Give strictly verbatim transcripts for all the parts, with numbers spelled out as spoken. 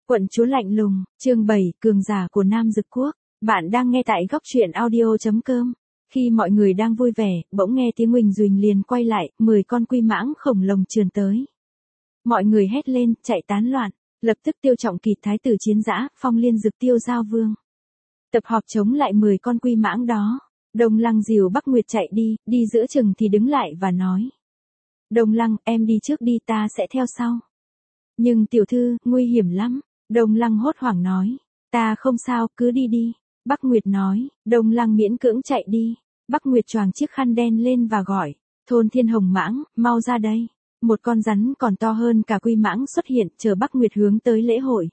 Quận chúa lạnh lùng, chương bảy, cường giả của Nam Dực Quốc. Bạn đang nghe tại góc truyện audio chấm com. Khi mọi người đang vui vẻ, bỗng nghe tiếng Huỳnh Duỳnh liền quay lại, mười con quy mãng khổng lồ trườn tới. Mọi người hét lên, chạy tán loạn, lập tức Tiêu Trọng Kịt thái tử chiến dã, Phong Liên Dực Tiêu Giao Vương. Tập họp chống lại mười con quy mãng đó. Đông Lăng dìu Bắc Nguyệt chạy đi, đi giữa chừng thì đứng lại và nói. Đông Lăng, em đi trước đi, ta sẽ theo sau. Nhưng tiểu thư, nguy hiểm lắm. Đông Lăng hốt hoảng nói. Ta không sao, cứ đi đi. Bắc Nguyệt nói. Đông Lăng miễn cưỡng chạy đi. Bắc Nguyệt choàng chiếc khăn đen lên và gọi. Thôn Thiên Hồng Mãng, mau ra đây. Một con rắn còn to hơn cả quy mãng xuất hiện, chờ Bắc Nguyệt hướng tới lễ hội.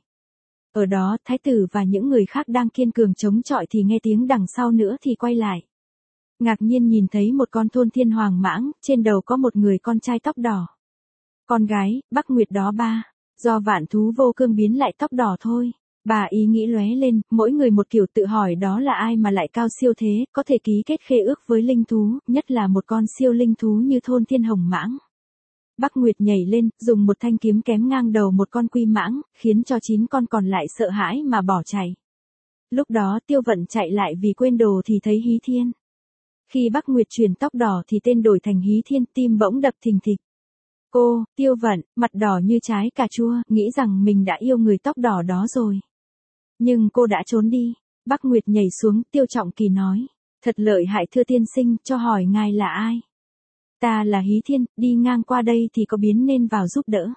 Ở đó, thái tử và những người khác đang kiên cường chống chọi thì nghe tiếng đằng sau nữa thì quay lại. Ngạc nhiên nhìn thấy một con thôn thiên hoàng mãng, trên đầu có một người con trai tóc đỏ. Con gái, Bắc Nguyệt đó ba. Do vạn thú vô cương biến lại tóc đỏ thôi. Bà ý nghĩ lóe lên, mỗi người một kiểu tự hỏi đó là ai mà lại cao siêu thế, có thể ký kết khế ước với linh thú, nhất là một con siêu linh thú như thôn thiên hồng mãng. Bắc Nguyệt nhảy lên, dùng một thanh kiếm kém ngang đầu một con quy mãng, khiến cho chín con còn lại sợ hãi mà bỏ chạy. Lúc đó Tiêu Vận chạy lại vì quên đồ thì thấy Hí Thiên. Khi Bắc Nguyệt chuyển tóc đỏ thì tên đổi thành Hí Thiên, tim bỗng đập thình thịch. Cô, Tiêu Vận, mặt đỏ như trái cà chua, nghĩ rằng mình đã yêu người tóc đỏ đó rồi. Nhưng cô đã trốn đi. Bắc Nguyệt nhảy xuống, Tiêu Trọng Kỳ nói. Thật lợi hại thưa tiên sinh, cho hỏi ngài là ai? Ta là Hí Thiên, đi ngang qua đây thì có biến nên vào giúp đỡ.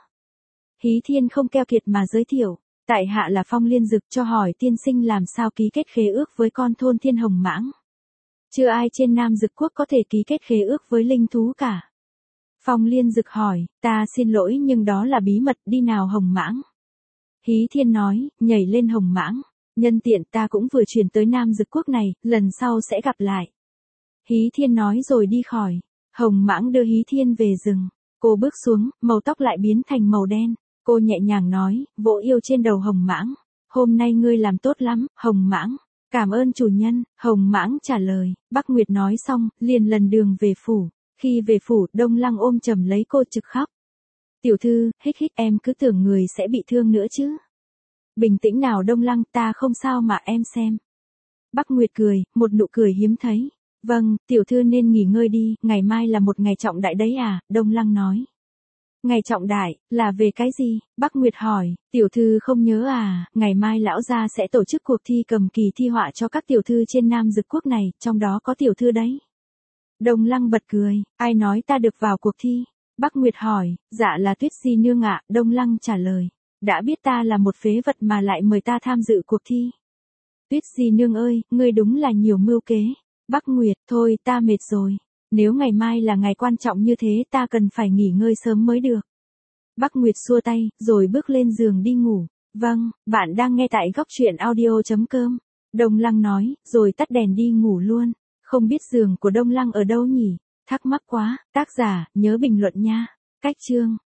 Hí Thiên không keo kiệt mà giới thiệu. Tại hạ là Phong Liên Dực, cho hỏi tiên sinh làm sao ký kết khế ước với con thôn thiên hồng mãng. Chưa ai trên Nam Dực Quốc có thể ký kết khế ước với linh thú cả. Phong Liên Dực hỏi, ta xin lỗi nhưng đó là bí mật, đi nào hồng mãng. Hí Thiên nói, nhảy lên hồng mãng. Nhân tiện ta cũng vừa chuyển tới Nam Dực Quốc này, lần sau sẽ gặp lại. Hí Thiên nói rồi đi khỏi. Hồng mãng đưa Hí Thiên về rừng. Cô bước xuống, màu tóc lại biến thành màu đen. Cô nhẹ nhàng nói, vỗ yêu trên đầu hồng mãng. Hôm nay ngươi làm tốt lắm, hồng mãng. Cảm ơn chủ nhân, hồng mãng trả lời. Bắc Nguyệt nói xong, liền lần đường về phủ. Khi về phủ, Đông Lăng ôm chầm lấy cô trực khóc. Tiểu thư, hích hích, em cứ tưởng người sẽ bị thương nữa chứ. Bình tĩnh nào Đông Lăng, ta không sao mà em xem. Bắc Nguyệt cười, một nụ cười hiếm thấy. Vâng, tiểu thư nên nghỉ ngơi đi, ngày mai là một ngày trọng đại đấy à, Đông Lăng nói. Ngày trọng đại, là về cái gì? Bắc Nguyệt hỏi, tiểu thư không nhớ à, ngày mai lão gia sẽ tổ chức cuộc thi cầm kỳ thi họa cho các tiểu thư trên Nam Dực Quốc này, trong đó có tiểu thư đấy. Đông Lăng bật cười, ai nói ta được vào cuộc thi? Bắc Nguyệt hỏi, dạ là Tuyết Di Nương ạ, Đông Lăng trả lời. Đã biết ta là một phế vật mà lại mời ta tham dự cuộc thi. Tuyết Di Nương ơi, ngươi đúng là nhiều mưu kế. Bắc Nguyệt, thôi ta mệt rồi. Nếu ngày mai là ngày quan trọng như thế ta cần phải nghỉ ngơi sớm mới được. Bắc Nguyệt xua tay, rồi bước lên giường đi ngủ. Vâng, bạn đang nghe tại góc truyện audio chấm com. Đông Lăng nói, rồi tắt đèn đi ngủ luôn. Không biết giường của Đông Lăng ở đâu nhỉ? Thắc mắc quá, tác giả, nhớ bình luận nha. Cách chương.